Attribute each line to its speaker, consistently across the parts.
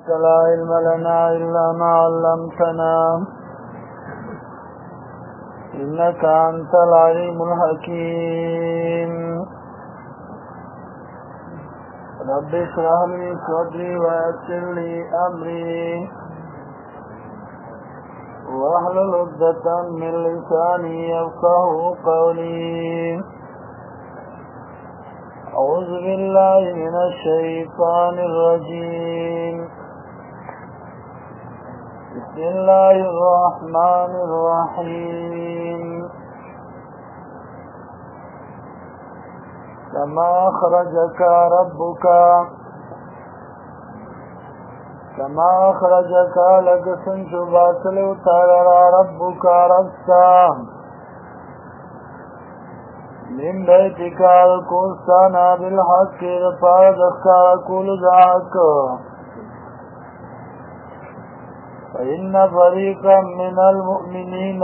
Speaker 1: لا علم لنا إلا ما علمتنا إنك أنت العليم الحكيم رب اشرح لي صدري ويسر لي أمري واحلل عقدة من لساني يفقهوا قولي أعوذ بالله من الشيطان الرجيم بسم الله الرحمن الرحيم كما أخرجك لقسم شباسل وتعالى ربك ربسا من بيتك الكوستانا بالحق رفاردك كل ذاك فإن فريقا من المؤمنين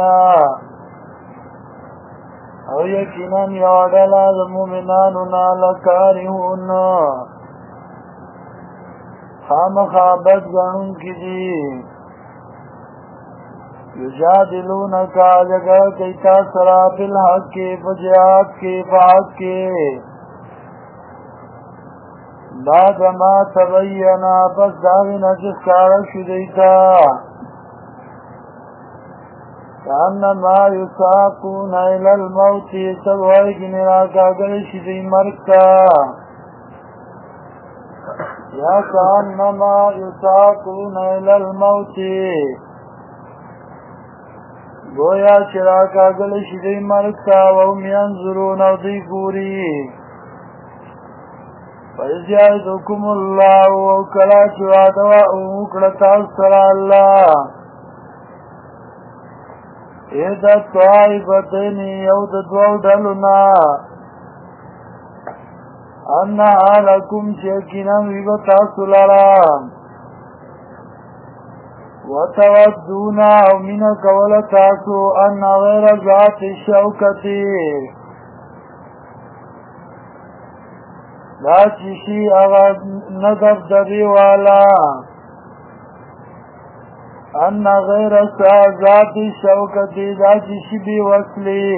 Speaker 1: أو يكنا يعدل المؤمناننا لكارهون خامخابت غنون کی یجادلونک جگہ کیتا سرا بالحق کے فجیات کے فعاد کے بعد ما تبینا پس داغنا جسکارا شدیتا کانما یساقون الى الموت سبوائی گنرا کاگر شدی مرکتا یا کانما یساقون الى الموت گویا چراک آگل شدی مرکتا وهم ینظرون او دی گوری فَإِذْ يَعِدُكُمُ اللَّهُ وَكَلَا چوادوا اوکڑتا سرا اللہ اِذَا طَائِفَتَيْنِ یود دو ڈلنا اَنَّهَا لَكُمْ شَيْكِنًا وِبَتَا سُلَرَامْ وتودون من کولتاسو ان غیر ذات الشوکتی لا چشی اغد ندف دبی والا ان غیر ذات الشوکتی لا چشی بی وصلی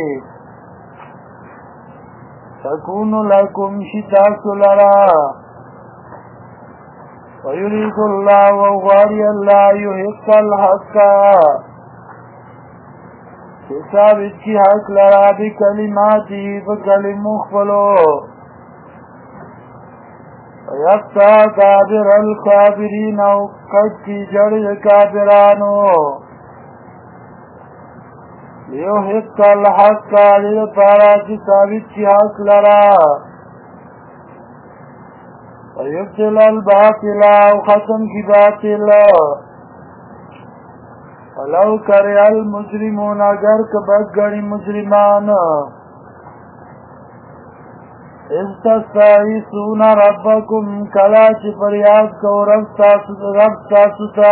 Speaker 1: تکون لکم شتاسو لرا ويريد الله وغاري الله يحق الحق ثابت کی حق لرا بکلماتی بکلم مخفلو ویقتا کابر الكابرین وقت کی جڑ کابرانو لیحق الحق لپارا کی ثابت کی حق لرا ويبتل الباطل وختم کی باطل ولو کرے المجرمون اگر کبک گڑی مجرمان استستعیسون ربکم کلا چی فریاد کو رب ساستا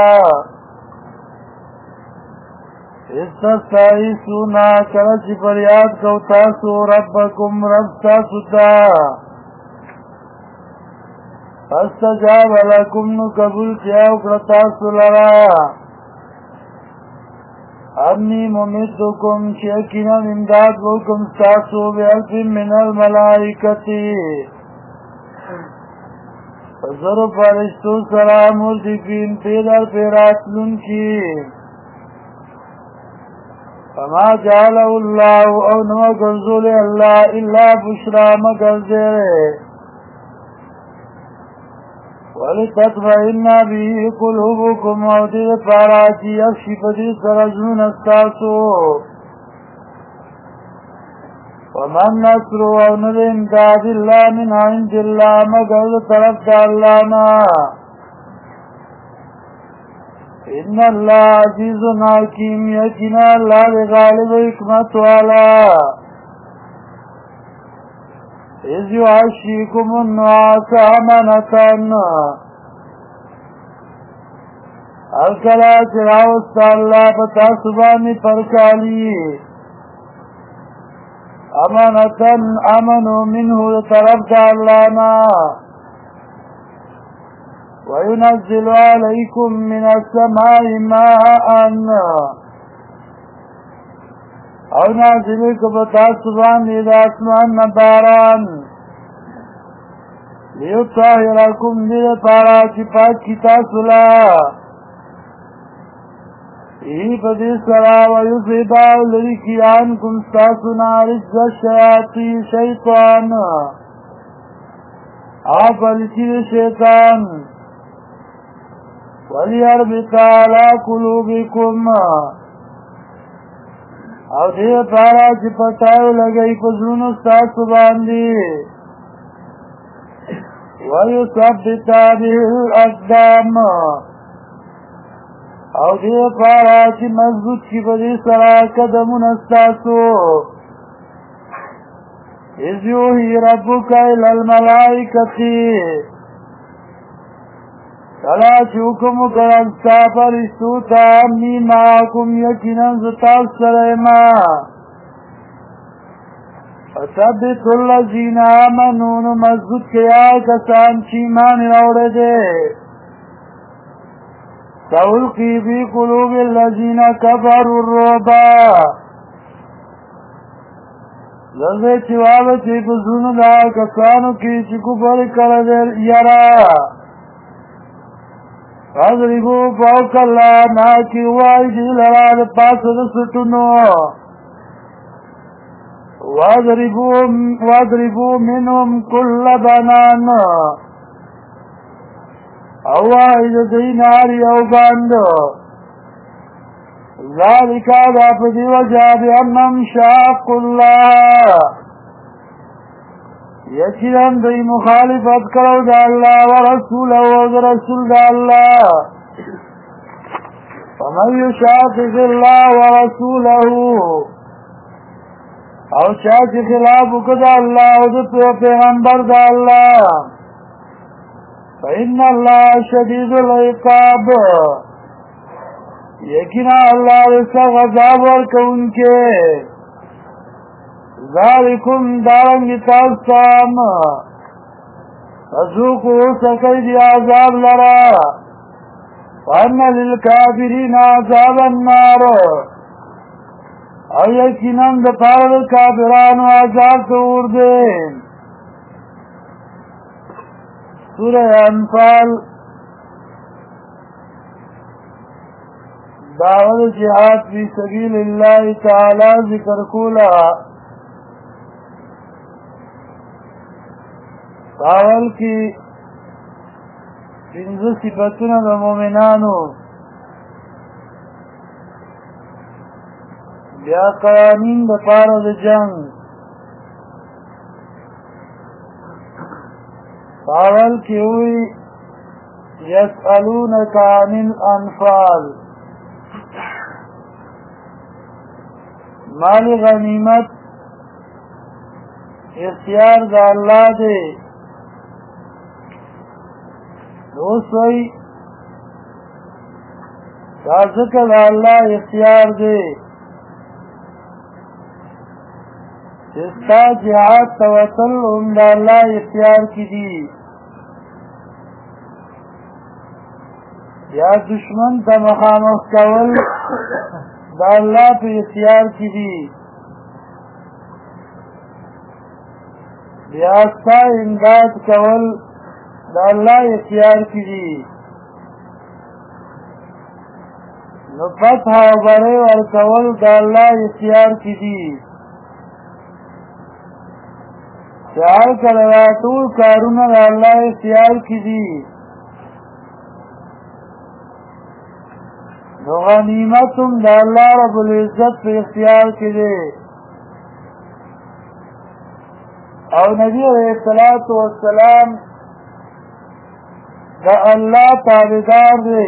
Speaker 1: استستعیسون کلا چی فریاد کو تاسو ربکم رب ساستا فاستجاب لکم نقبول کیا اکرتا سلرا ابنی ممدکم شیکینا امداد بکم ستاسو بیالف من الملائکتی فضرب فرشتو سلام مردفین پیدر پیرات لن کی فما جعلہ اللہ او نما گرزول اللہ الا بشرا مگر زیرے وَلِتَطْمَئِنَّ بِهِ قُلُوبُكُمْ وَدِدْ پاراتی اکشف دی سرزون استاسو وَمَنْ نَصْرُ وَنَدِ امداد اللہ من عند اللہ مگر طرف دا اللہنا ان اللہ عزیز حکیم یقینا اللہ غالب حکمت والا اِذْ يُعَشِّيكُمُ النُّعَاسَ أَمَنَةً الکلا چراوستا اللہ پتا سبانی پرکالی امانتن امنو منه طرف دا اللہ نا وينزل عليكم من السماء ماء او نازلی کبتا سبان دید آسمان نباران لیطاہرکم دید پارا چپاک کتا سلا ای پدی سرا ویصیباو لرکیانکم ستاسنا رجز الشیاطی شیطان آپ لکی شیطان ولیربط علا قلوبکم او دې پارا چې پټاو لګي په زړونو ستاسو باندې ويثبت به الأقدام او دې پارا چې مضبوط شي په دې سره قدمونه ستاسو اذ یوحي ربک الی الملائکة کلا چې حکم وکړ ستا فرشتو ته انی معکم یقینا زه تاسو سره یم فثبتوا الذین آمنوا نو مضبوط کړئ کسان چې ایمان راوړی دی سألقي فی قلوب الذین کفروا الرعب زه چې واچوي په زړونو د هغو کسانو کې چې کفر کړی دی یره فاضربوا فوق الأعناق وأيدي لرا پاسه د سټونو واضربوا منهم كل بنان او واحد دینار یو بند ذلك دا پدی وجہ بأنهم شاقوا الله یقیناً دی مخالفت کرو دا اللہ ورسوله و رسول دا اللہ فمن یشاقق اللہ ورسوله او چاچ خلاف کدا اللہ و دا پیغمبر دا اللہ فإن اللہ شدید العقاب یقینا اللہ رسا غضاب ورکون کے ذالکم دارنگی تاستام فذوقو سکی دی عذاب لرا وان للکافرین عذاب النار او یقیناً دپار کافرانو عذاب تور دے سورہ انفال دعوت جہاد فی سبیل اللہ تعالی ذکر کولا اول کی پنځه صفاتونه د مؤمنانو بیا قوانین د پاره د جنگ اول کی وی یسألونک عن الانفال مال غنیمت اختیار د الله دی دوسوی دا ذکر اللہ اختیار دے جستا جہاد توسل ام دا اللہ اختیار کی دی یا دشمن تا مخامخ کول دا اللہ پہ اختیار کی دی بیاستا امداد کول دا اللہ اختیار کی دی نو فتح و بره ورکول دا اللہ اختیار کی دی چهار کلواتول کارونه دا اللہ اختیار کی دی نو غنیمتم دا اللہ رب العزت پہ اختیار کی دی او نبی علیہ السلام دا اللہ تابدار دے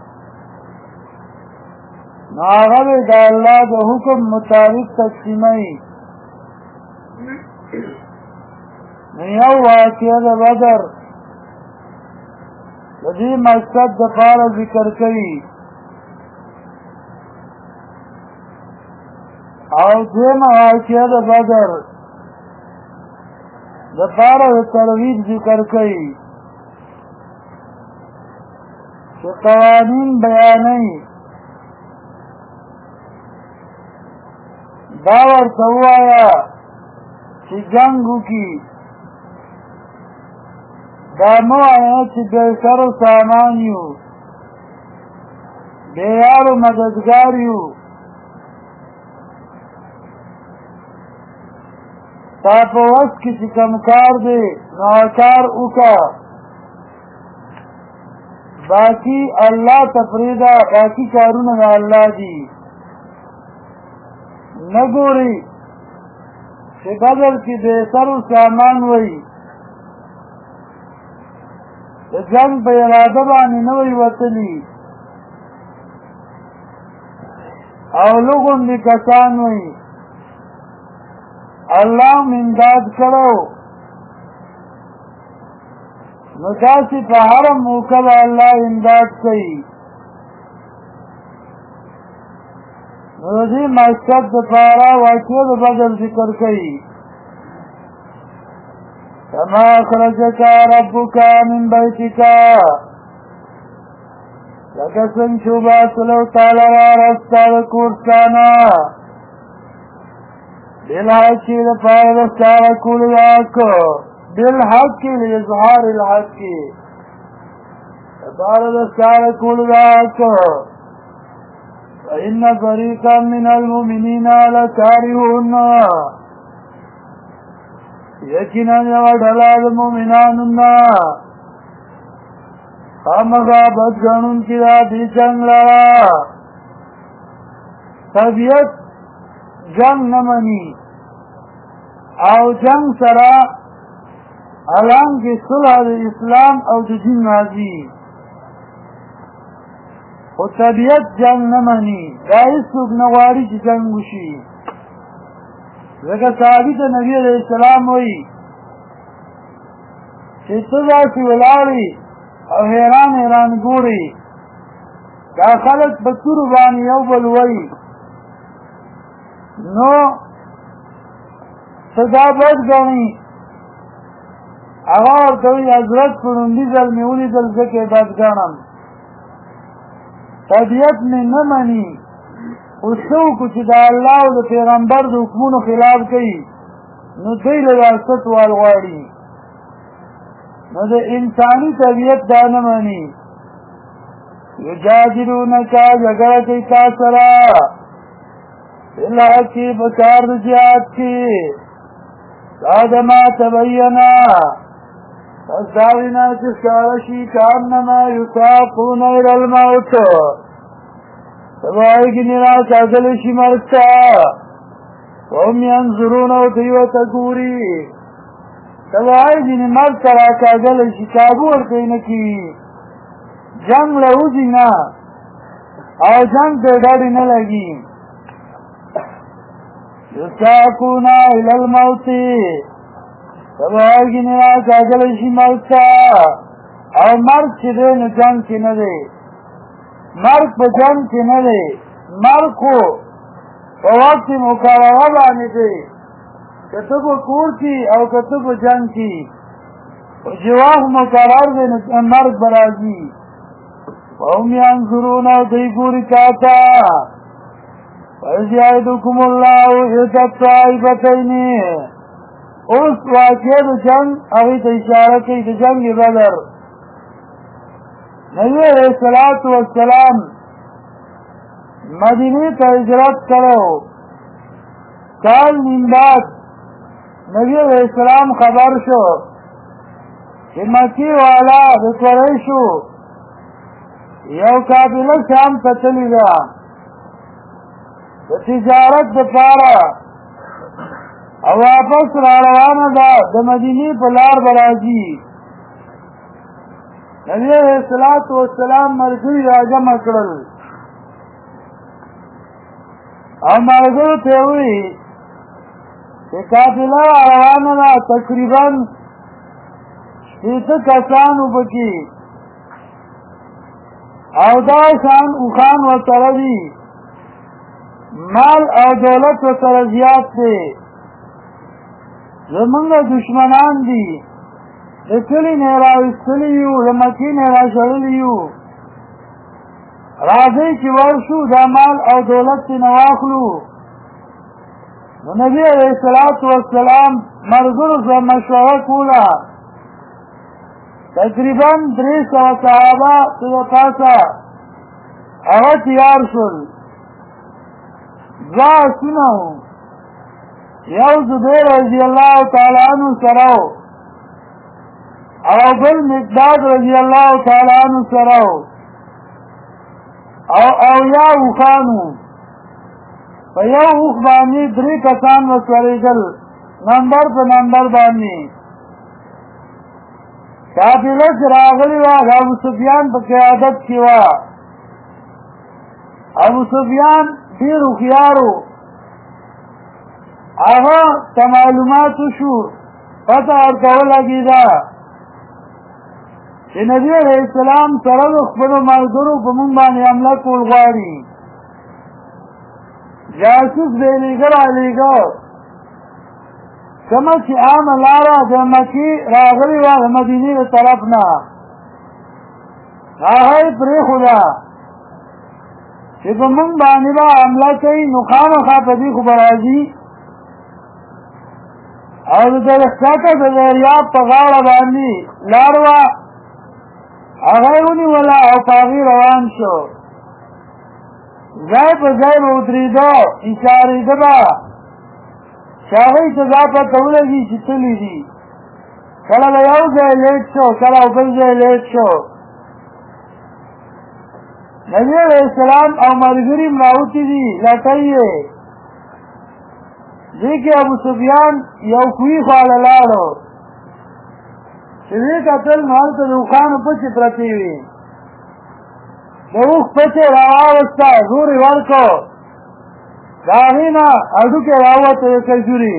Speaker 1: ناغب دا اللہ دا حکم مطابق تقسیمی نیو واقعہ دا بدر دی مقصد دا پارا ذکر کری او دیم واقعہ دا بدر دا پارا دا ترویج ذکر کری چې قوانین بیانوي دا ورته ووایه چې جنګ وکړي دا مه وایه چې بې سر و سامان یو بې یار و مددګار یو تا په وس کې چې کوم کار دی نو کار وکړه باقی الله تفریدا باقی کارونه د الله دي نه ګوري چې بدل کې د سر و سامان وي د جنګ په اراده باندې نه وي وتلي او لوګوندې کسان وي الله امداد کړو نو داسې په هره موقع به الله امداد کوي نو د دې مقصد دپاره واقع د بدر ذکر کوي کما اخرجک ربک من بیتک لکه څنګه چې وباسلو تعالی راستا د کور ستانه بالحق لپاره د ستا د کولو د حق بالحق لإظهار الحق لپاره د ستا د کولو د حق فإن فريقا من المؤمنين لكارهون یقینا یوه ډله د مؤمنانو نه خامخا بد ګڼونکي ده دې جنګ لره طبیعت جنگ نه مني او جنگ سره الان کې صلح د اسلام او د دین راځي خو طبیعت جنگ نه مني دا هېڅوک نه غواړي چې جنګ وشي ځکه صحابي ته نبي علیه السلام وایي چې ته داسې ولاړې او حیران حیران ګورې دا خلک په تورو باندې یو بل وایي نو ته دا بد ګڼې هغه ورته وایي حضرت په لومړي ځل مې ولیدل ځکه یې بد ګڼم طبیعت مې نه مني خو څه وکړو چې د الله او د پیغمبر د حکمونو خلاف کوي نو دوی له ریاست وال غواړي نو د انساني طبیعت دا نه مني یجادلونک جګړه کوي تا سره بالحق په کار د جهاد کې بعد ما تبینه پس دا وینا چې ښکاره شي کانما یساقون الی الموت سبا ګینې راکاږلی شي مرګ ته وهم ینظرون او دوی ورته ګوري سبا ګینې مرګ ته راکاږلی شي کابو ورته نه کي جنګ له وځي نه او جنګ ته ډاډې نه لګي یساقون الی الموت سبا ګینې راکاږلی شي مرګ ته او مرګ چې دی نو جنګ کې نه دی مرګ په جنګ کې نه دی مرګ خو په وخت مقرره باندې دی که ته په کور کې او که ته په جنګ کې چې وخت مقرر دی نو مرګ به راځي وهم ینظرون او دوی ګوري تا ته وإذ یعدکم الله إحدى الطائفتین اوس واقع د جنګ هغې ته اشاره کوي د جنګ بدر نبی علیہ السلام مدینه ته هجرت کړو کال نیم بعد نبی علیہ السلام خبر شو چې مکی والا د قریشو یو قافله شام ته تللې ده د تجارت دپاره او واپس را روانه ده د مدینې په لار به راځي نبی علیہ السلام ملګري راجمع کړل او ملګرو ته یې وویل چې قافله روانه ده تقریبا 60 کسان وبکي او دا شان اوښان ورسره دي مال او دولت ورسره زیات دی زمونږ دشمنان دي د کلي نه راویستلي یو د مکې نه راشړلي یو راځئ چې ورشو دا مال او دولت ترې واخلو. نو نبي علیه الصلاة والسلام ملګرو سره مشوره کوله. تقریبا 300 صحابه د پاسه هغه تیار شول. دوه آسونه وو، یو زبیر رضی الله تعالی عنہ سره او بل مقداد رضی الله تعالی عنہ سره او یا اوخانو. په یو اوخ باندې 3 کسان وسورېدل، نمبر په نمبر باندې. قافله چې راغلې وه د ابو سفیان په قیادت کې وه. ابو سفیان ډېر هوښیار و. هغه ته معلومات وشو، پته ورته ولګېده چې نبي علیه السلام سره د خپلو ملګرو په موږ باندې حمله کول غواړي. جاسوس به یې لېږه رالېږه. کومه چې عامه لاره د مکې راغلې وه د مدینې د طرف نه، هغه یې پرېښوده چې په موږ باندې به حمله کوي، نو خامخا په دې خو به راځي. او د درختکه د دریاب په غاړه باندې لار وه، هغه یې ونیوله او په هغې روان شو. ځای په ځای به ودرېده، اشارېده به چې هغوی ته دا پته ولګي چې تللي دي. کله به یو ځای لیټ شو، کله بل ځای لیټ شو. نبي علیه السلام او ملګري م راوتي دي، لټۍ یې. دې کې ابو سفیان یو کوهي خواله لاړو چې ویې کتل نو هلته د اوښانو پچې پرتې وې. د اوښ پچې راواوسته، زور یې ورکړو، د هغې نه هډوکې راووته د کجورې.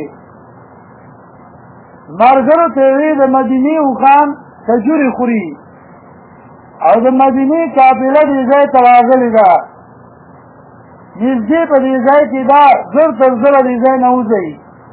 Speaker 1: ملګرو ته یې وې د مدینې اوښان کجورې خوري او د مدینې قافله دې ځای ته راغلې ده. نږدې په دې ځای کې دا زر تر زره دې ځای نه وځئ.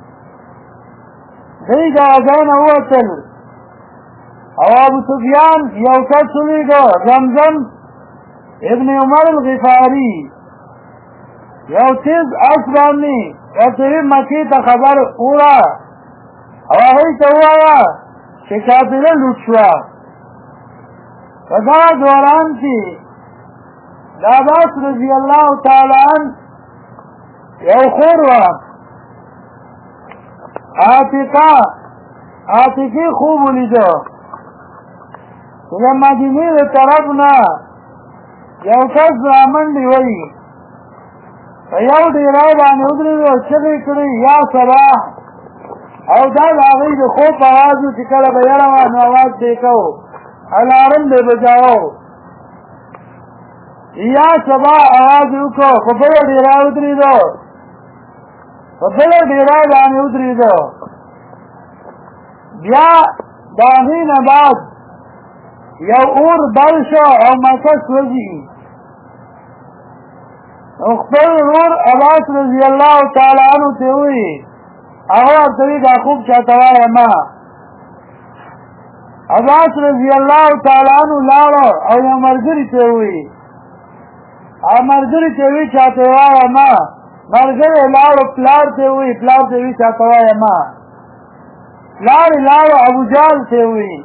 Speaker 1: دوی د هغه ځای نه ووتل او ابو سفیان یو کس ولېږه، زمزم ابن عمر الغفاري، یو تیز اس باندې ورته مکې ته خبر وړه او هغوی ته ووایه چې قافله لوټ شوه. په دغه دوران کې د عباس رضی الله تعالی عنه یو خور وه، عاتقې خوب ولیده چې د مدینې د طرف نه یو کس رامنډې وایي. په یو ډیرای باندې ودرېدو، چغې کړې یا صباح. او دا د هغوی د خوب اواز و چې کله به یره وه نو اواز به یې کو، الارم به یې بجاوه. یا صباح اواز یې وکړو، په بله ډیرای ودرېدو، په بله ډیرای باندې ودرېدو. بیا د هغې نه بعد یو اور بل شو او مکه سوځي. او خپل ورور عباس رضی الله تعالی عنه ته وایي، هغه ورته وایي دا خوب چاته وایه ما. عباس رضی الله تعالی عنه لاړو او یو ملګري ته وایي، هغه ملګري ته وایي چاته وایه ما. ملګری لاړو پلار ته وایي، پلار ته وایي چاته وایه ما. پلار یې لاړو ابوجهل ته وایي.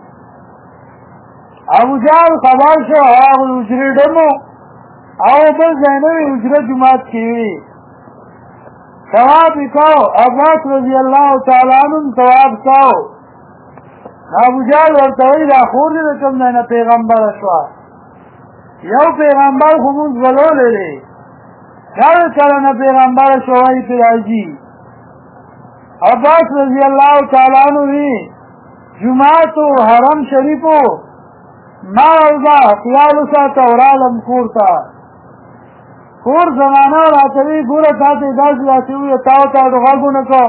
Speaker 1: ابوجهل خبر شو، هغه حجرې ډمو او بل ځای نه وي، حجره جومات کې وي. طواف یې کو، عباس رضی الله تعالی عنه طواف کو. ابوجهل ورته وایي دا خور دې د کوم ځای نه پیغمبره شوه؟ یو پیغمبر خو مونځ بلولی دی، دا کله نه پیغمبره شوه وایي پرې راځي. عباس رضی الله تعالی عنه وي جومات و حرم شریفو ما اوزا خیال وساته ورالم کور ته. کور زمانه راته وي ګوره تا ته یې داسې داسې وویل، تا ورته غږ ونه کړو،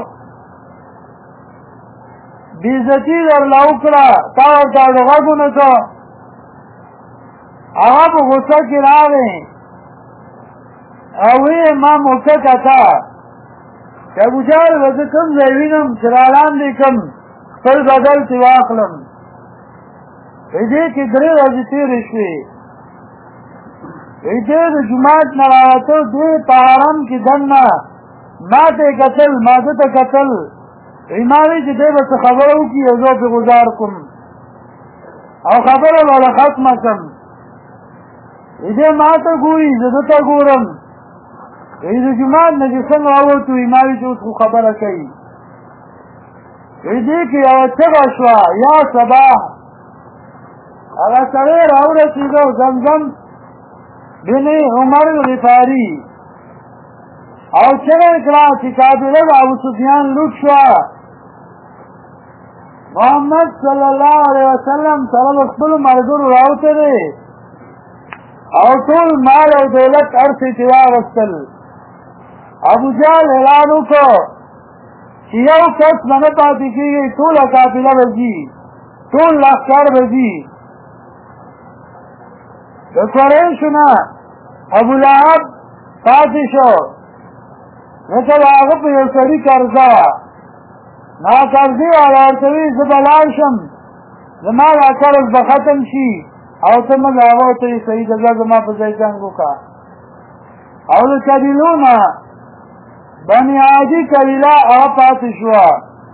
Speaker 1: بېعزتي درله وکړه، تا ورته غږ ونه کړو. هغه په غوسه کې راغی او ویې ما موقع کته چې ابوجهل به زه کوم ځای وینم چې رالاندې کړم، خپل بدل چې واخلم. په دې کې 3 ورځې تېرې شوې. ایده د جماعت نراوتو دی په حرم کې دننه ما ته قتل ما ته قتل ایمانی چې دی به خبره وکړي او زه په گزار کوم او خبره ولا ختمه کم ایده ما ته ګوري زه ته ګورم ایده جماعت نه چې څنګه راووتو ایمانی چې اوس خبره کوي ایده کې یو چغه شوه یا صباح هغه سړی راورسېده زمزم بن عمر غفاری او چغه کړه چې قافله د ابو سفیان لوټ شوه محمد صلی الله علیه وسلم سره خپل ملګرو راوتلي او ټول مال او دولت ارث یې واغوستل ابو جهل اعلان وکړ چې یو کس نه پاتې کېږي ټوله قافله به ځي ټول لښکر به ځي د قریشو نه ابو لهب پاتې شو نو که د هغه په یو سړي قرضه وه ما قرضې والا ورته وي زه به لاړ شم زما دا قرض به ختم شي او ته مه د هغه ورته وي صحیح ده ځه زما په ځای جنګ وکړه او د قبیلو نه بني عادي قبیله هغه پاتې شوه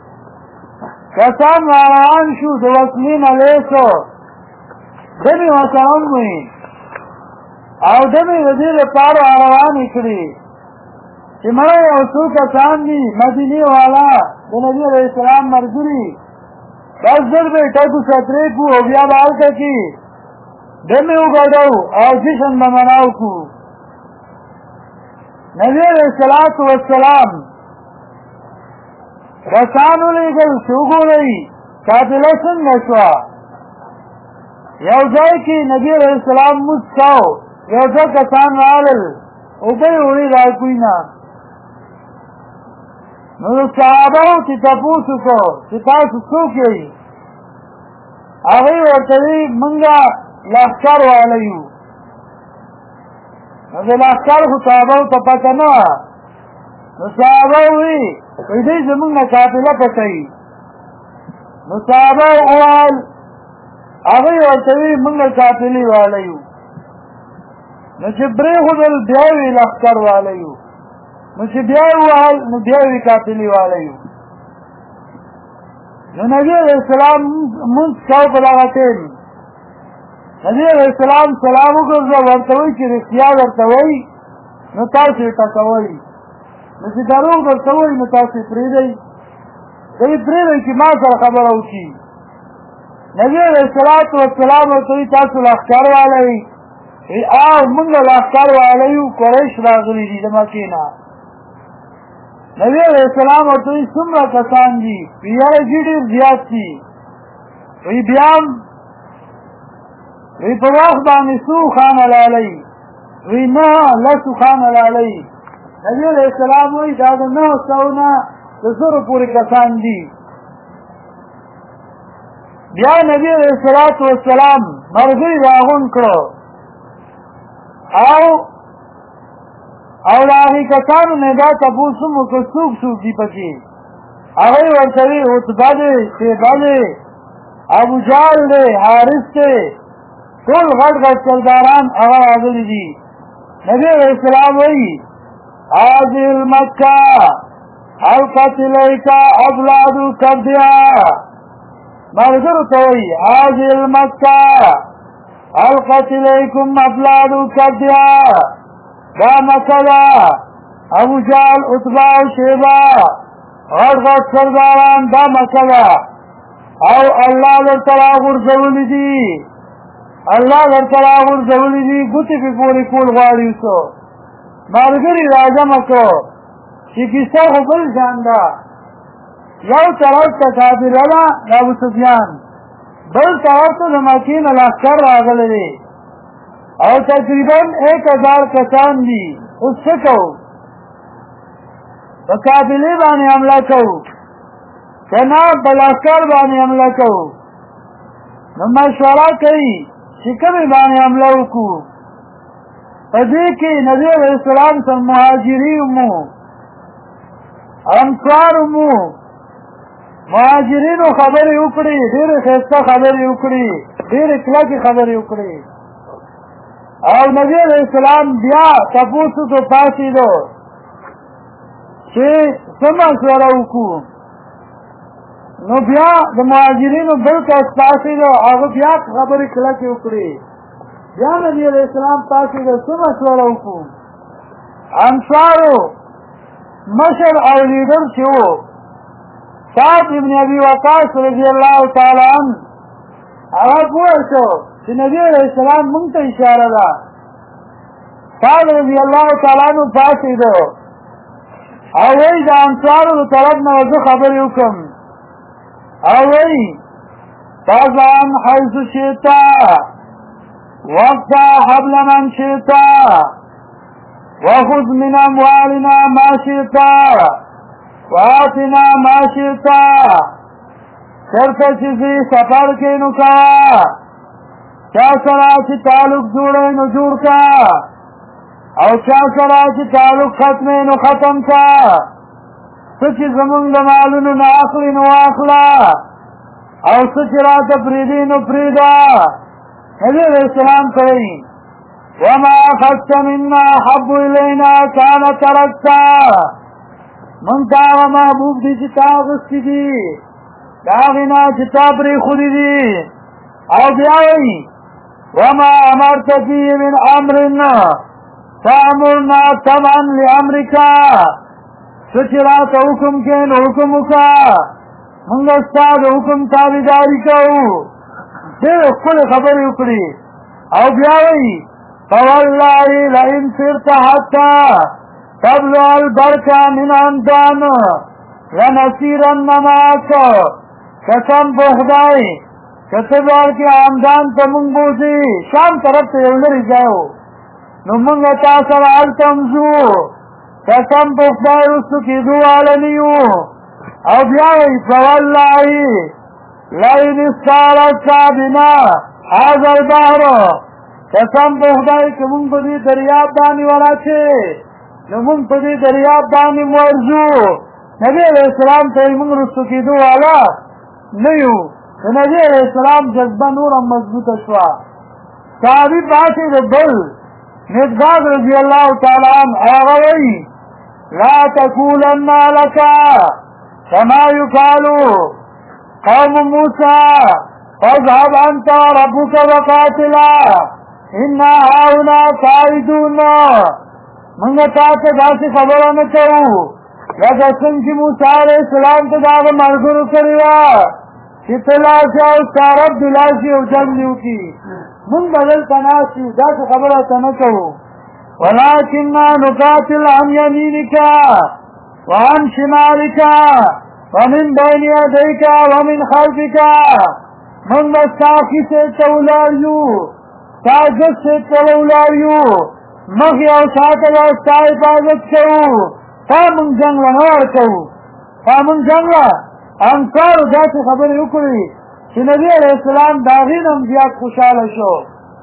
Speaker 1: کسان راروان شو د وسلې نه لیسو دمې ورسره هم وي او دمې د دې لپاره روانې کړي چې مړه یو څو کسان دي مدینې والا د نبي علیه السلام ملګري بس زر به یې ټکو سطرې کړو او بیا به هلته کې دمې وګډو او جشن به مناو کړو نبی علیه السلام رسان ولیږل چې وګورئ قافله څنګه شوه یو ځای کې نبی علیه السلام مونځ کو یو څه کسان راغلل اوبه یې وړې راکوي نه نو د صحابهو چې تپوس وکړو چې تاسو څوک یئ هغوی ورته وي مونږه لښکر والی یو نو د لښکر خو صحابهو ته پته نه وه نو صحابه وی دوی زمونږ نه قافله پټوي نو صحابه وویل هغوی ورته وي مونږ قافلې والی یو نو چې پرېښودل بیا یې وي لښکر والی یو نو چې بیا یې ووهل نو بیا یې وي قافلې والی یو نو نبي علیه السلام مونځ کو په دغه ټیم نبي علیه السلام سلام وګرځه ورته وایي چې رښتیا درته وایي نو تاسو یې ټکوئ نو چې دروغ درته وایي نو تاسو یې پرېږدئ دوی پرېږدئ چې ما سره خبره وکړي نبي علیه السلام ورته وایي تاسو لښکر والی او مونږ لښکر والی یو قریش راغلي دي د مکې نه نبي علیه السلام ورته وایي څومره کسان دي یاره دي ډېر زیات دي وایي بیا هم وی په وخت باندې څو خانه لالی وی نه لسو خانه لالی نبی علیه السلام وایي دا د 900 نه د 1000 پورې کسان دي بیا نبی علیه السلام ملګري راغونډ کړو او د هغې کسانو نه دا تپوس هم وکړه څوک څوک دي پکې هغوی ورته وي عتبه دی شیبه دی ابوجهل دی حارث دی ټول غټ غټ سرداران هغه راغلي دي نبي علیه السلام وایي هذه المکه القت الیک اولاد کردیا ملګرو ته وایي هذه المکه القت الیکم اولاد کردیا دا مکه ده ابوجهل عتبه او شیبه غټ غټ سرداران دا مکه ده او الله درته راغورځولي دي الله درته راغورځولي دي ګوتې پې پورې کول غواړي اوسو ملګري راجمع کړو چې کیسه خو بل شان ده یو طرف ته قافله ده د ابوسفیان بل طرف ته د مکې نه لښکر راغلی دی او تقریبا 1000 کسان دي اوس څه کوو په قافلې باندې حمله کوو که نه په لښکر باندې حمله کوو نو مشوره کوي چې کومې باندې حمله وکړو په دې کې نبي علیه السلام سره مهاجرین مو انصار مو مهاجرینو خبرې وکړې ډېرې ښایسته خبرې وکړې ډېرې کلکې خبرې وکړې او نبی علیہ السلام بیا تپوسو تو پاسیدو چې څه مشوره وکړو نو بیا د مهاجرینو بل کس پاسیدو هغه بیا خبرې کلکې وکړې بیا نبی علیہ السلام پاسیدو څه مشوره وکړو انصارو مشر او لیډر چې و سعد ابن ابي وقاص رضی الله تعالی عنہ هغه پوه شو چې نبی علیہ السلام مونږ ته اشاره ده سعد رضی الله تعالی عنہ پاسیدو او وی د انصارو د طرف نه زه خبرې وکړم او وی فضعن حيث شئت واقطع حبل من شئت وخذ من اموالنا ما شئت وآتنا ما شئت چرته چې سفر کې نو کا چا سره چې تعلق جوړې نو جوړ کا او چا سره چې تعلق ختمې نو ختم کا څه چې زمونږ د مالونو نه اخلي نو اخلا او څه چې راته پرېږدي نو پرېږده نبي علیہ السلام کوي وما أخذت منا حب إلينا كان تركتا من تا محبوب دي چې تا اغوستي دي د هغې نه چې تا پرېښودي دي او بیا وایي وما أمرت فيه من أمر فأمرنا طبعا لأمرك څه چې راته حکم کوې نو حکم وکړه موږ ستا د حکم تابعداري کوو ډېرې ښکلې خبرې وکړي او بیا وایي فوالله لئن سرت حتى تبلغ البرك من عمدان لنسيرن معك قسم په خدای که ته بار کې عمدان ته مونږ بوځي شام طرف ته یو لرې ځای و نو مونږ تا سره هلته هم ځو قسم په خدای رستو کېدو واله نه یو او بیا وایي فوالله لئن استعرضت بنا هذا البحر قسم په خدای که مونږ په دې دریاب باندې وراچې نو مونږ په دې دریاب باندې ورځو نبی علیہ السلام ته مونږ رسو کېدو والا نه یو د نبی علیہ السلام جذبه نور هم مضبوطه شوه صحابي پاتې د بل مقداد رضی الله تعالی عنه هغه وایي لا تقولن لك كما يقال قوم موسى فاذهب انت وربك وقاتلا انا هاهنا قاعدون موږ تاسو داسې خبره نه کوو لکه څنګه چې موسی علیه السلام ته د هغه ملګرو کړې وه چې ته لاړ او ستا رب دې لاړ شي او جنګ دې وکړي موږ به دلته ناست یو داسې خبره ته نه کوو ولكننا نقاتل عن يمينك وعن شمالك ومن بين يديك ومن خلفك موږ به ستا کیسې ته ولاړ یو ستا ګسې ته ولاړ یو مخې او شاته به ستا حفاظت کوو تا مونږ جنګ له نه ورکوو تا مونږ جنګ له انصارو داسې خبرې وکړې چې نبي علیه السلام د هغې نه هم زیات خوشحاله شو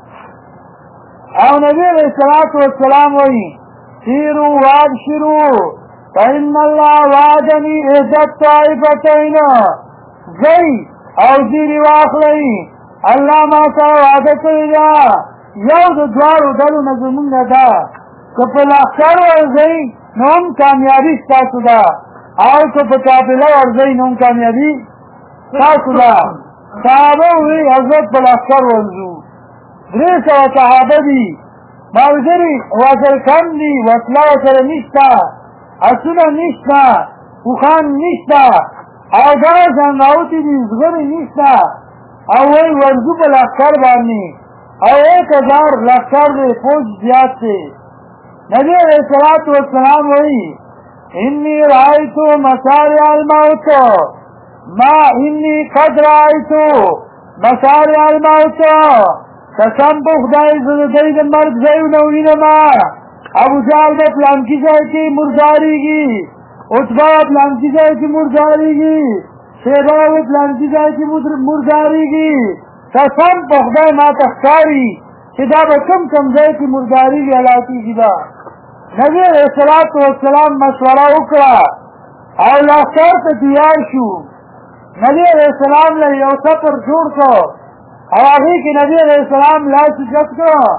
Speaker 1: او نبي علیه السلام وایي سیروا وابشروا فإن الله وعدني إحدى الطائفتين ځئ او زیرې واخلئ الله ما ته وعده کړې ده یو د دواړو ډلو نه زمونږ نه ده که په لښکر ورځئ نو هم کامیابي ستاسو ده او که په قافله ورځئ نو هم کامیابي ستاسو ده صحابه ووی حضرت په لښکر ورځو 300 صحابه دي ملګري ورسره کم دي وسله ورسره نشته اسونه نشته اوښان نشته او دغه زنګاوتې دي زغرې نشته او وایي ورځو په لښکر باندې او 1000 لښکر دی فوج زیات دی نبی علیہ السلام وایي انی رأیت مسارع الموت ما انی قد رأیت مسارع الموت قسم په خدای زه د دوی د مرګ ځایونه وینمه ابوجهل به پلانکي ځای کې مردارېږي عتبه به پلانکي ځای کې مردارېږي شیبه به پلانکي ځای کې مردارېږي قسم په خدای ما ته ښکاري چې دا به کوم ځای کې مردارېږي هلاکېږي به نبي علیہ السلام مشوره وکړه او لښکر ته تیار شو نبي علیہ السلام له یو سفر جوړ کړ او هغې کې نبي علیہ السلام لاس اوچت کړه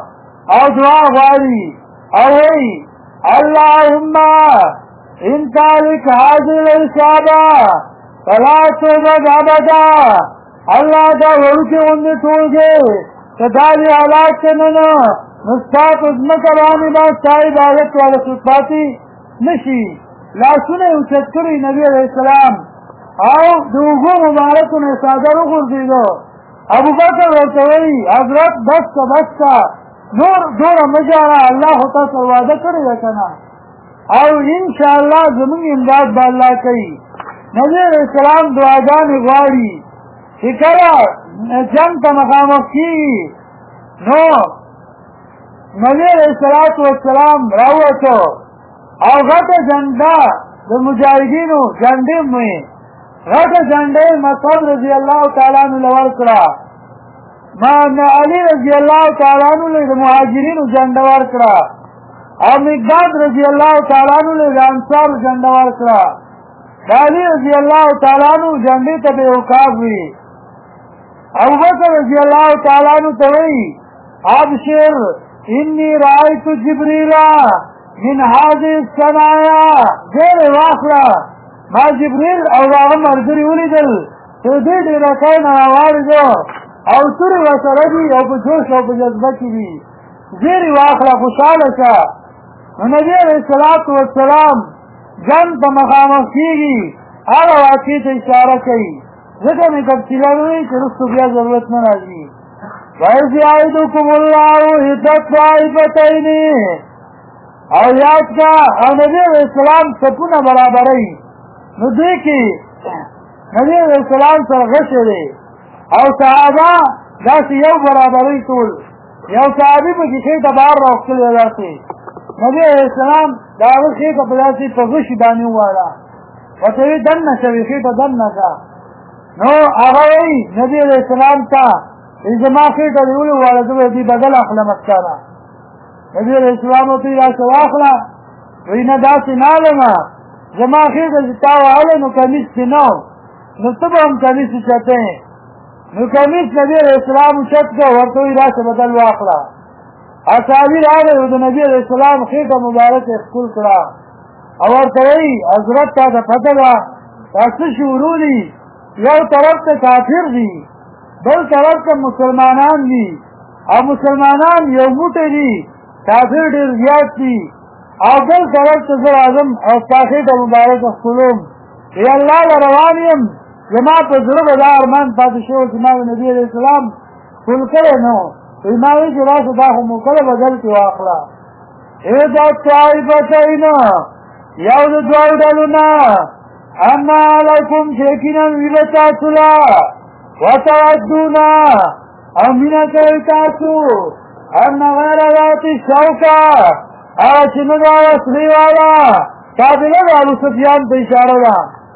Speaker 1: او دعا غواړي او وایي اللهم ان تارك هذه الإصابة فلا توبد ابدا. الله دا ورکه اونې ټولګه کداري حالات څنګه مستاق ازمکه باندې ما صاحب عادت والا صفاتی نشي. لاسونه اوچت کړی نبی علیہ السلام او دوغو مبارکونه صادر وګرځیدو. ابو بکر ورته وی حضرت بس کا نور دور مجاره الله تعالی وعده کړی ده کنه او ان شاء الله زمون امداد به الله کوي. نبی علیہ السلام دعاګانې غواړي چې کله جنگ ته مخامخ کیږي نو نبی علیہ السلام راووتو او غټه جنډه د مجاهدینو جنډې مې غټه جنډې مصعب رضی الله تعالی عنہ لور کړه. ما علی رضی الله تعالی عنہ له مهاجرینو جنډه ور کړه او مقداد رضی الله تعالی عنہ له انصار جنډه ور کړه. علی رضی الله تعالی عنہ جنډې ته به وکاو وی. ابو بکر رضی الله تعالی عنہ ته وی ابشر انی رأیت جبریل من هذه السمایا. غیر واخلا ما جبریل او هغه مرګري ولیدل چې دې راکای نه راوړو او سوري وسره دي او په جوش او په جذبه کې دي. غیر واخلا خوشاله شه. نبی علیہ السلام جنگ په مخامخ کیږي هغه واقعي ته اشاره کوي. ځکه مې تفصیلوي چې رسو بیا ضرورت نه راځي. وَإِذْ يَعِدُكُمُ اللَّهُ إِحْدَى الطَّائِفَتَيْنِ او یاد کا او نبی علیہ السلام سپونه برابرای نو دې کې نبی علیہ السلام سره غشه دي او صحابه داسې یو برابرای ټول یو صحابي په کې ته بار راوخل راځي. نبی علیہ السلام دا ورخه په داسې په غشي باندې واړه وته دنه شوی ته دنه کا نو هغه نبی علیہ السلام ته زما خېټه دیول واړه دې بدل اخلا مکانه. نبی علیہ السلام ته راځه واخلا وینا داسې نالما زما خېټه تا واله نو کمیس نو نو ته هم کمیس چته نو کمیس نبی علیہ السلام چته ورته راځه بدل واخلا. اصحابي راغله د نبی علیہ السلام خېټه مبارک خپل کړه او ورته حضرت ته پته ده تاسو شورولي یو طرف ته کافر دي بل طرف ته مسلمانان دي او مسلمانان یو موټی دي کافر ډیر زیات دي او بل طرف ته زه راځم او تاسو ته مبارک خپلوم ای الله روانیم زما په زړه به دا ارمان پاتې شو چې ما نبی علیہ السلام ټول کړی نو ایماوی چې راسه دا خو مو کله بدل کې واخله. ای دا طائفتین یو د دوه ډلو نه اما علیکم یقینا ویلتا سلا وتودونا او مینا کوي تاسو ان غیر ذات شوکا او چې نو دا وسلی والا قابله د ابو سفیان په اشاره ده.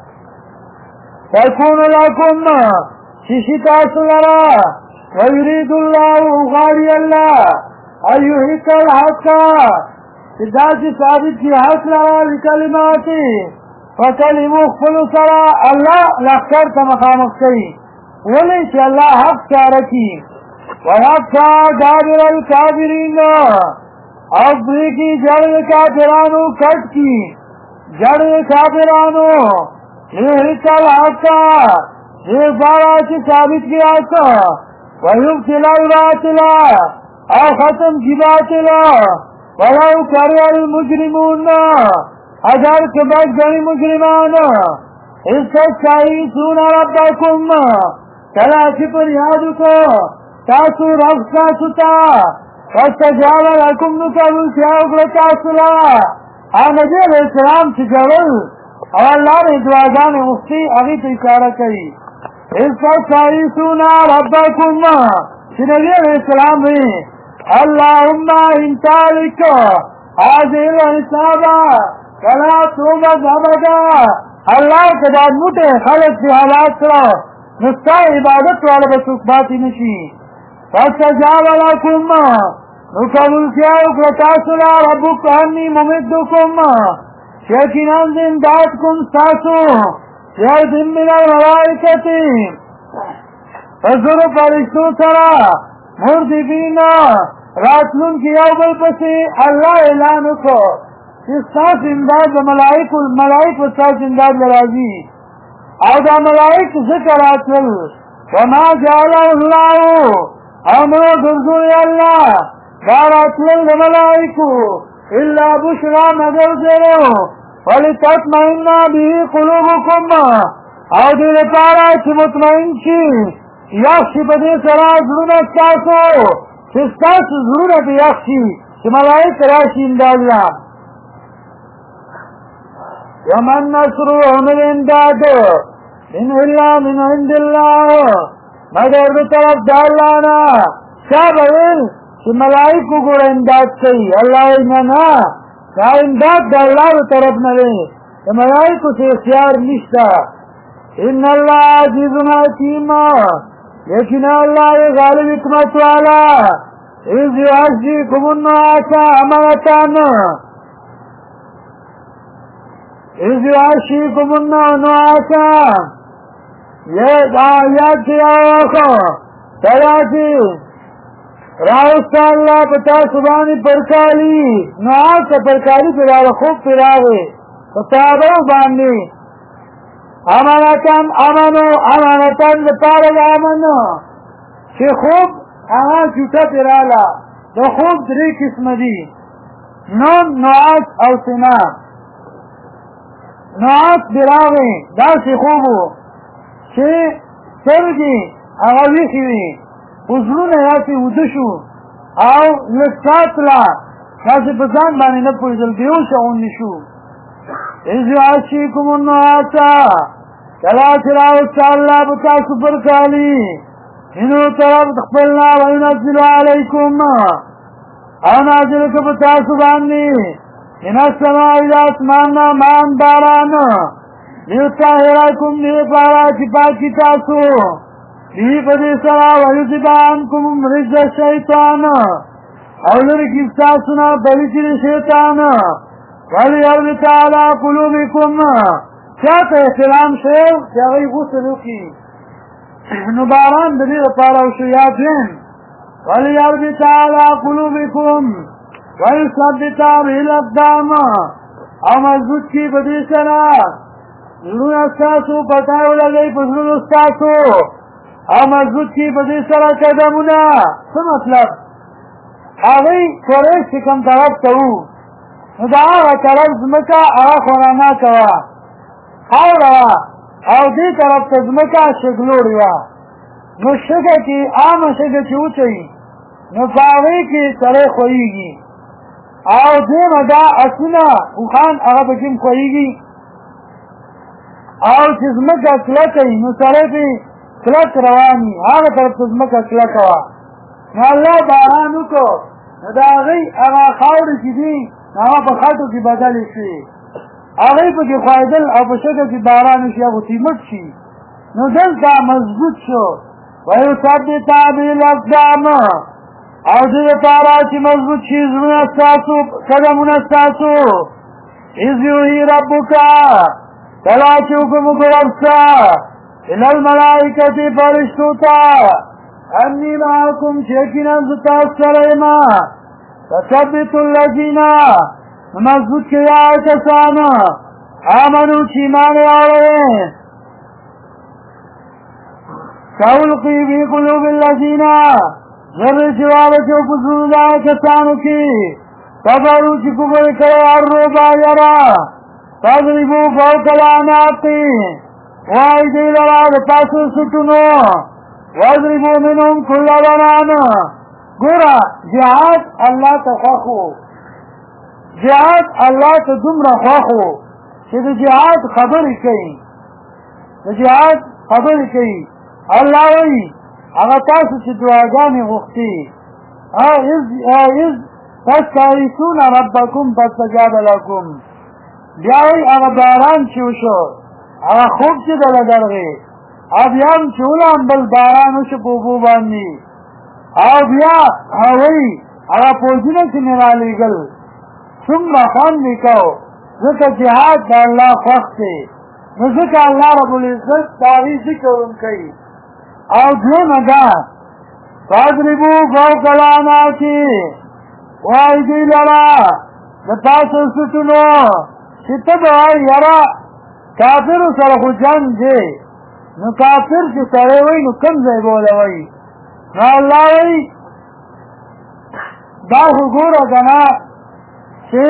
Speaker 1: تکون لکم شیشی تاسو لرا ویرید الله غاری الله ایوحق الحق داسی ثابت کی حق لرا لکلماتی فکلمو خفلو سرا اللہ لخکر تا مخامق کئی ولی چی اللہ حق چارکی ویقا دابر الكابرین افضی کی جڑ کافرانو کٹ کی جڑ کافرانو یوحق الحق یہ بارا چی ثابت کی آتا ویبتل الباطلا او ختم کی باطلا ولو کری المجرمون اگر کبک گنی مجرمان استشعیسون ربکم کلاچی پر یادو کو تاسو رب تاسو تا فاستجاب لکم نکبل سیاوک لتاسو لا نبی علیہ السلام چی جول او اللہ نے دعاگان مفتی اغی تشارہ کری استشعیسون ربکم چی نبی علیہ السلام نے اللہم انتالک حاضر حسابا کلا توبت ابدا اللہ کدا موٹے خلق کی حالات کرو نستا عبادت والا بسوک باتی نشی فاستجاب لکم نکبل کیاو کرتاسولا ربک انی ممدکم شیکنان زنداد کم ساسو یو دن من الملائکتی فضر فرشتو سرا مردفین راتلون کی یو بل پسی اللہ اعلانو کو استاس امداد دا ملائک استاس امداد لرازی او دا ملائک ذکر آتل وما جعل اللہ امو گرزوی اللہ دا راتلل دا ملائکو الا بشرا مگر زرو ولتطمئن به قلوبکم او دیر پارا چی مطمئن چی یخشی بدی سرا ضرون استاسو چی استاس ضرورت یخشی چی ملائک راشی امدادنا ومن نصر ومن امداد ان اللہ من عند اللہ مگر دو طرف دالانا شابهل چی ملائکو گوڑ امداد کئی اللہ اننا دا امداد دا اللہ دو طرف نلے ملائکو سے اختیار نشتا ان اللہ عزیز حکیم لیکن اللہ غالب حکمت والا اذ یعزیکم النعاس امانتان اذ یعزیکم النعاس یہ آیات کیا آخو تلاتی راوستا اللہ پتا سبانی پرکالی نعاس پرکالی پرا خوب پراغے فتابو باندی امانتان امانو امانتان لپارد امانو چه خوب امان چوٹا پرالا دو خوب دری قسم دی نون نعاس او سنا نعاس براغی دا سی خوبو چه سرگی اغوی خوی وزرون یاسی ودشو او لکساتلا یاسی پسان بانی نپویدل بیوش اونشو اذ یعشیکم النعاسا کلا چراوستا اللہ بتا سپر کالی انو طرف تخبرنا وینزل علیکم او نازل کبتا سبانی ان السماء الى اسماننا مان باران لیتاہراکم لیپارا چپاکی تاسو لی پدی سرا ویزبانکم رجز الشیطان اولرکی استاسنا بلیچر شیطان وَلِيَرْبِتَ عَلَىٰ قُلُوبِكُمْ چاہتا احترام شیر چاہی غسلو کی نباران دلیل پارا شیاطین وَلِيَرْبِتَ عَلَىٰ قُلُوبِكُمْ وَيُثَبِّتَ بِهِ الْأَقْدَامَ او مضبوط کی بدی سرا ضرور استاسو پتاو لگئی پسرون استاسو او مضبوط کی بدی سرا قدمونا سو مطلب آگئی قریش کم طرف تاو نو دا آغا طرف زمکا آغا خورانا کوا خورا او دی طرف تزمکا شگلوڑی وا نو شگا کی آم شگا چی اوچئی نو پاوی کی سرے خوئیگی او دیم دا اسنا اوخان آغا بکیم خوئیگی او چی زمکا کلکی نو سرے پی کلک روانی آغا طرف تزمکا کلکوا نو اللہ بارانو کو نو دا آغی آغا خوری چی دی ناما پا خاتو کی بدل شی آغی پا کی خواهدل او پا شکل کی باران شی اگو تیمت شی نو دل تا مضبوط شو ویو ثبتا بالاقدام او دل پارا چی مضبوط شی زمون استاسو قدمون استاسو اذ یوحی ربکا تلاچی حکم کربسا الى الملائکتی فرشتوتا انی معاکم چیکینا زتا سلیما فثبتوا الذین مضبوط کیا کسانا آمنو چیمان آرہے سألقی فی قلوب الذین ذر شوالچو پسودا کسانو کی کفرو چی کفر کرے الربا یرا تضربو فوق العناقی وائدی لراد پاسو سٹنو واضربو منهم کل بنانا گورا جہاد اللہ تا خواخو جہاد اللہ تا دمرا خواخو چی دا جہاد خبری کئی اللہ وی اگا تاسو چی دعاگانی غختی از تستعیسون ربکم فاستجاب لکم بیاوی اگا باران چوشو اگا خوب چی دل درغی ابیام چولان بل بارانو شپوپو باندی او بیا ہوئی اگا پوچھنے سے نرالی گل ثم خان لکھو ذکر جہاد دا اللہ خوختے ذکر اللہ رب العزت تاغی ذکر ان کئی او جو نگا فاضربو فوق العناق وای دی لرا د تاسو ستونو چې ته به وای یاره کافرو سره خو جنګ دی نو کافر چې سړی وای نو کوم ځای به ولوئ نو الله وای دا خو ګوره که نه چې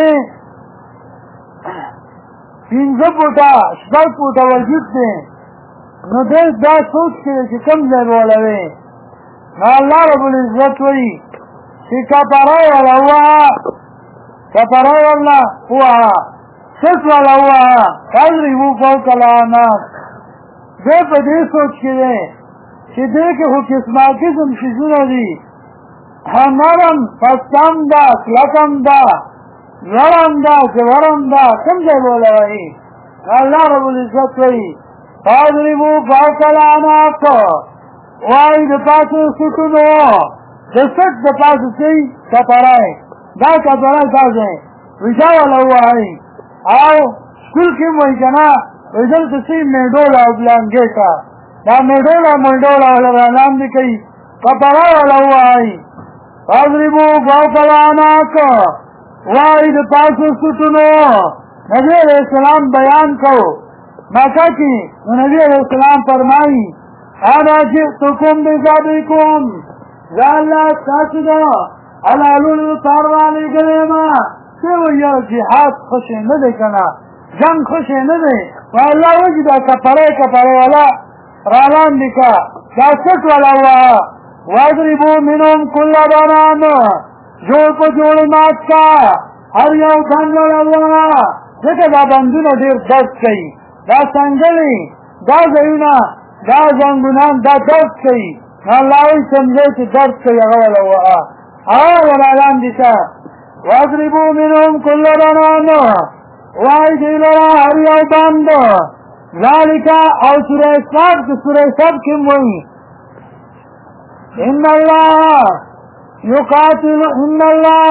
Speaker 1: پنځه فوټه شپږ فوټه وجود دی نو دی دا سوچ کړي چې کوم ځای به ولوې نو الله رب العزت وایي چې کپره یې وله ووهه کپره یې ورله ووهه ست وله ووهه فاضربو فوق العناق دی په دې سوچ کې دی چې دې کې خو قسما قسم څیزونه دي نرم پستم ده کلکم ده لړم ده چې ورم ده کوم ځای به ولوئ الله رب العزت وایي فاضربو فوق العناق وای د پاسه ستونو د سټ د پاسه سي کپړای دا کپړای تاسو ویجا ولا وای او سکول کې وای کنه ویل څه سي میډول او بلانګیټا دا میډول او منډول ولا نام دي کوي کپړای ولا وای فاضربو فوق العناق وای د پاسه ستونو نبی علیہ السلام بیان کو مکہ کی نبی علیہ السلام فرمائی انا جئتکم بذبیکم یا اللہ ساتھو علالو تاروالی گلیما سیو یا جہاد خوشی ندے کنا جنگ خوشی ندے و اللہ وجدہ کپرے والا رالان دکا دا سٹ والا ہوا وادربو منهم کل بنان جوڑ کو جوڑ مات کا ہر یو دن والا ہوا دیکھا دا بندون دیر درد کئی دا سنگلی دا زیونا دا زنگونان دا درد کئی اللہوی سمجھے چی درد کئی اغوال ہوا ورالان دیتا واضربو منهم کل بنان وائی دیلرا ہر یو بند ذالکا او سورہ سب کم ہوئی ان اللہ یقاتل ان اللہ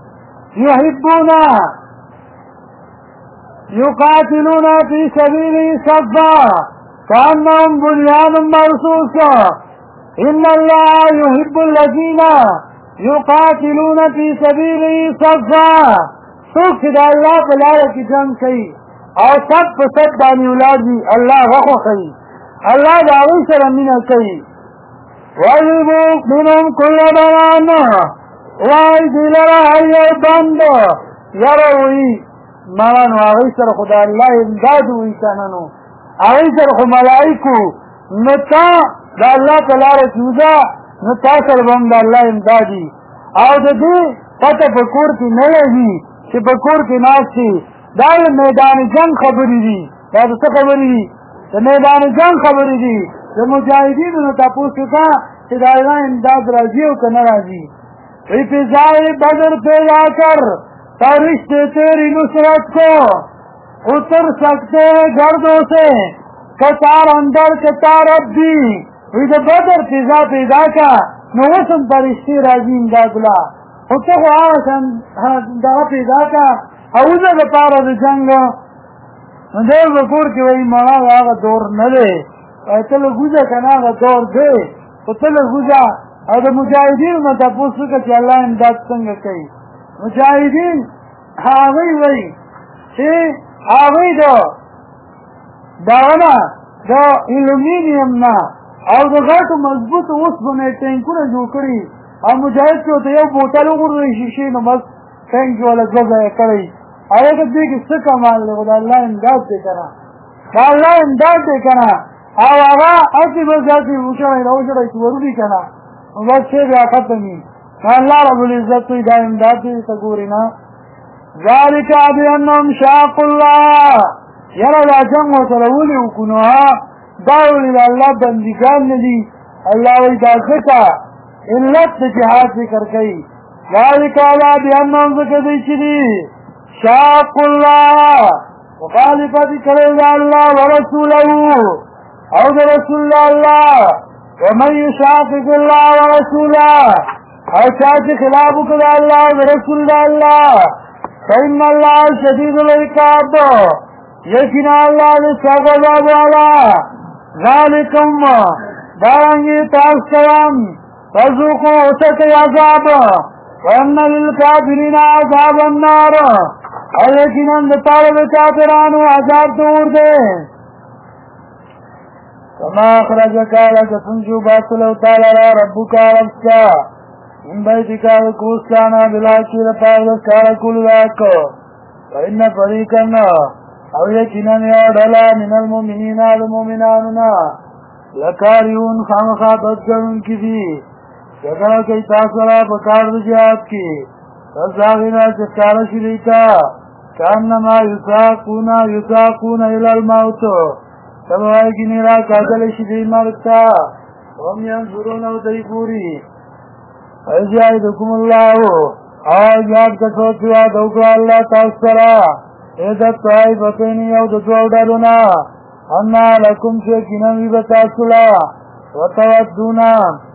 Speaker 1: يقاتلون في سبيله صفا كأنهم بنيان مرصوص إن الله يحب الذين يقاتلون في سبيله صفا سوک دا اللہ پلارہ کی جنگ کئی اور سب بانی اولاد دی اللہ وقو کئی اللہ داوی سر امینہ کئی وَلِبُوا مِنْهُمْ كُلَّ بَنَانَ وائی دیلرہ حیو بند یروی مانو آغی سر خدا اللہ امداد ہوئی کاننو آغی سر خو ملائکو نتا دا اللہ تلار چوزا نتا سر بم دا اللہ امدادی آو دا دی پتا پکور کی نلگی چی پکور کی ناس تی دا میدان جنگ خبری دی دا دا خبری دی دا میدان جنگ خبری دی دا مجاہدین نتا پوسکتا چی دا اللہ امداد راضی ہو کنا راضی وی فضائے بدر پیدا کر فرشتے تیری نصرت کو اتر سکتے گردوں سے کتار اندر کتار ابدی وید بدر فضا پیدا کا نوسم فرشتے راضی امداد لا اتر آسان دا پیدا کا اوزا پارا دا جنگ دیر بکور کی وی منا آغا دور نلے ایتل گوزا کنا آغا دور دے اتل گوزا او دا مجاہدین میں تپوسو کا چی اللہ امداد سنگا کئی مجاہدین آغی وی چی آغی داغنا دا ایلومینیم نا او دا غاٹو مضبوط اس بنے ٹینکو نا جو کری او مجاہد کی ہوتا یو بوتلو گر رئی شیشی نو بس ٹینکی والا جزا کری آیا کہ دیکھ سکا مال لے دا اللہ امداد دے کنا دا اللہ امداد دے کنا او آغا اسی بس جاتی اوشڑائی چورو کنا بس چه بیا ختمی اللہ رب العزت توی دا امداد دی تگورینا ذالک بانهم شاقوا اللہ یرا دا جنگ و سرولی اکنوها داولی دا اللہ بندگان ندی اللہ وی دا ذکا علت جہاد ذکر کئی ذالک بانهم ذکر دی چلی شاقوا اللہ وخالفت کرے دا اللہ ورسولہو او دا رسول اللہ ومن يشاقق الله ورسوله او چاچه خلاف کد اللہ ورسول اللہ فإن الله شدید العقاب یقینا اللہ سخت عذاب والا ذالکم دارنگی تاسکرام فذوقوا وسقي عذاب وان للكافرين عذاب النار لیکن طالب کافرانو عذاب دور دے کما اخرجک لک تنجو باطلو تعالی ربک ربکا من بیتک کوستانا بلاکی رپاو دسکار کل لاک وإن فریقنا او یکنن یا ڈلا من المؤمنین المؤمناننا لکاریون خامخاتت کرن کسی جگہ کئی تاثرہ پکار جہاد کی فزاغنا چکار شریتا کانما یساقون الى الموت سبوائی کی نیرا کاجل شدی مرتا وهم ینظرون و دیپوری ایجائدکم اللہ آج یاد کسوچوا دوکوا اللہ تاثرہ ایدت توائی بطینی او دتواو ڈالونا انا لکم شکنن ویبتاسولا وتودونا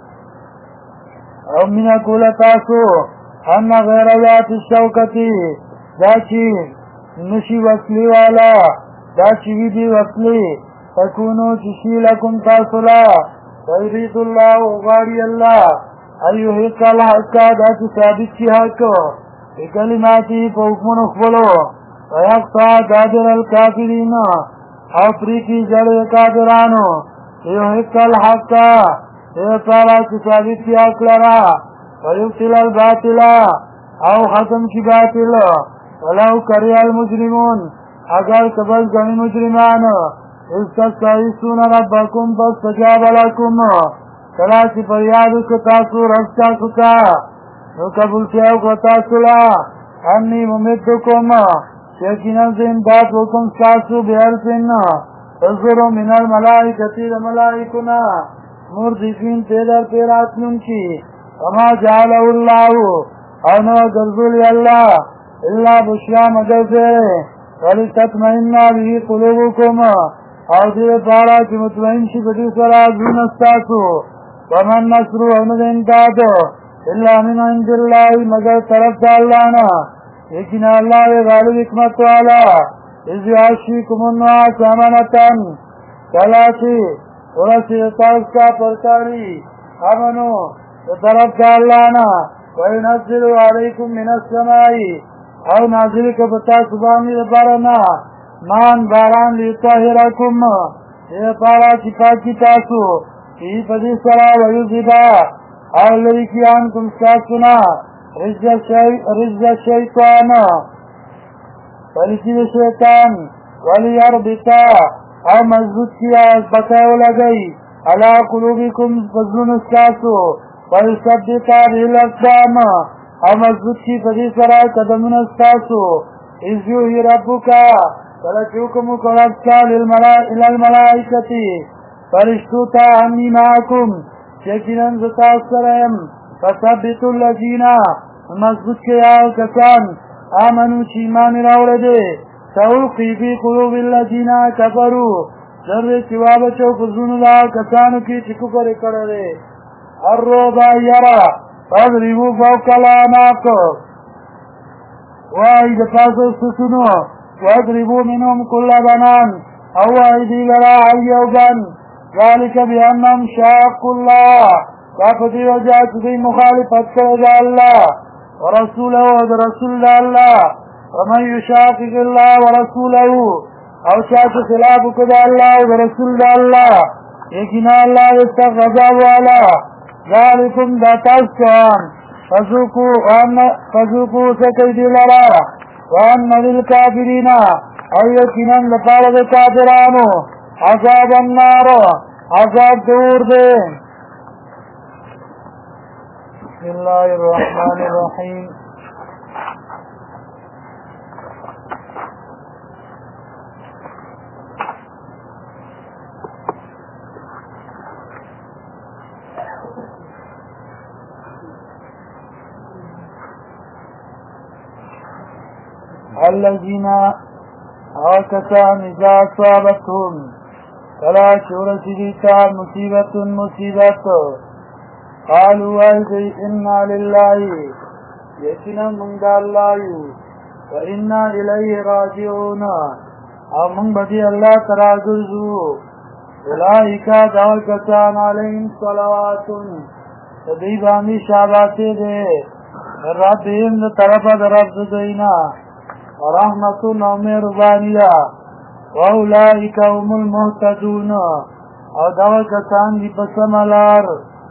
Speaker 1: او منا کولتاسو انا غیر ذات الشوکتی داچی نشی وصلی والا داچی ویدی وصلی تکونو چشی لکم تاسولا ویرید اللہ غاری اللہ ایو حق الحق داچی ثابت چی حق بکلماتی فوکمن اخبلو ویقصا دادر الكافرین او پریکی جڑ کافرانو ایو حق الحق ایو پارا چی ثابت چی حق لرا ویبتل الباطل او ختم کی باطل ولو کری المجرمون اگر قبل گنی مجرمان استستعیسون ربکم فاستجاب لکم کلاسی فریادو کتاسو رستاسو کا نو قبول کیاو کتاسولا انی ممدکم یقینا زنداد وکم ساسو بیارسن تذرو من الملائکتی ملائکنا مردفین تیدر پیراتنون کی وما جعله اللہ اونو گرزولی اللہ الا بشرا مگر سے ولتطمئن به قلوبکم او دیر پارا چی مطمئن شی بدی سرا زون استاسو ومن نصر اونو دنتاد الا من عند اللہ مگر طرف دا اللہنا لیکن اللہ غالب حکمت والا اذ یعشیکم النعاس امانتن کلاچی ورسی اتاس کا پرکاری امنو طرف دا اللہنا وینزل علیکم من السمائی او نازل کبتا سبانی دپارنا مان باران لیطاہرکم یہ پارا چپا کی تاسو فی پدی سرا ویوزیبا او لرکیان کم ساسنا رجز شیطان ولکی شیطان ولی اربطا او مضبوط کیا بکاو لگئی علا قلوبکم فضلون ساسو ویصدقا به الاقدام او مضبوط کی پدی سرا قدمون استاسو ازیوهی ربکا فلچوکم کربتا الالملائکتی فرشتوتا انی معاکم یقیناً زتاس سرائم فثبتو اللذینا مضبوط کیا کسان آمنو چیمان راولده سوقی فی قلوب اللذینا کفرو ذر چوابچو فزون دا کسانو کی چکو پر کرده الروبا یرا فاضربو فوق الاناق وائی دفاسو سسنو واضربو منهم کل بنان او ایدی لرا عیوبن ذالک بانم شاق اللہ کافتی وجہ چکی مخالفت کرد اللہ ورسولہ ورسول اللہ ومن یشاقق اللہ ورسولہ او چاچ خلاف کد اللہ ورسول اللہ لیکن اللہ استغضب والا ذالکم داتاسکان فذوقوا سکیدی لرا وان للکافرین او یقیناً لپارد کافرانو عذاب النار عذاب دور دے بسم اللہ الرحمن الرحیم الذين آکسان اذا اصابتهم فلا شورت دیتا مصیبت قالوا ایدی انا للہ یقینا من دا اللہ و انا الیہ راجعون او من بدی اللہ ترا گرزو اولئک دا کسان علیہم صلوات دی باندې شاباته ده ربهم د طرفه د رب دینا رحمتون و مهربانیه واولئک هم المهتدون او دغه کسان دي په سمه لار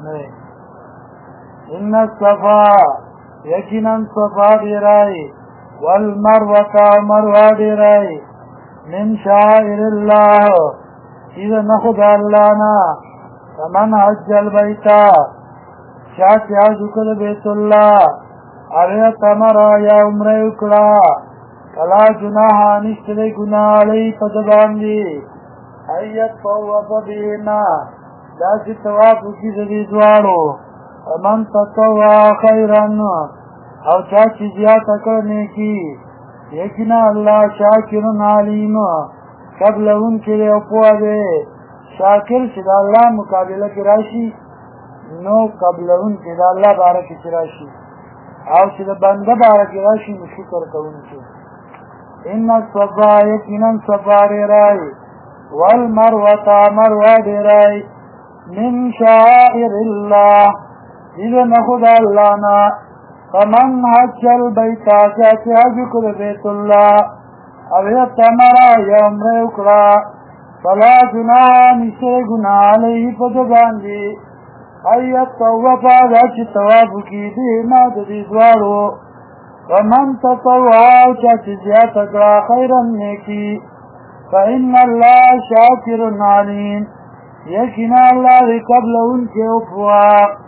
Speaker 1: ان الصفا یقینا صفا ډیرای والمروه مروه ډیرای من شعائر الله اذا نخد الله نا فمن حج البيت شاك حج بیت الله اویا تمرا یا عمره وکړه فلا جناح نشته ګناه علی په باندې ایت طواف بهنا دا چې طواف وکړي د دې دواړو من تطوع خیرا او چا چې زیاته کړه نیکي یقینا الله شاکر علیم قبل اون کې او پوهه دی شاکر چې د الله مقابله کې راشي نو قبل اون کې د الله باره کې راشي او چې د بنده باره کې راشي نو شکر کوونکی ان الصفا یقینا صفا ډیرای والمروه مروه ډیرای من شعائر الله اذا نخد الله نا فمن حج البيت چاچی حج کل بیت اللہ او یتمرا یا عمره اکرا فلا جناح نشتے گناہ علیہ پدباندی ایت طوفا داچی طوافو کی دینا دی دوارو ومن تطوعا چاچی زیادت اکرا خیرا نیکی فإن اللہ شاکر علیم یقینا اللہ قبل ان کے افواق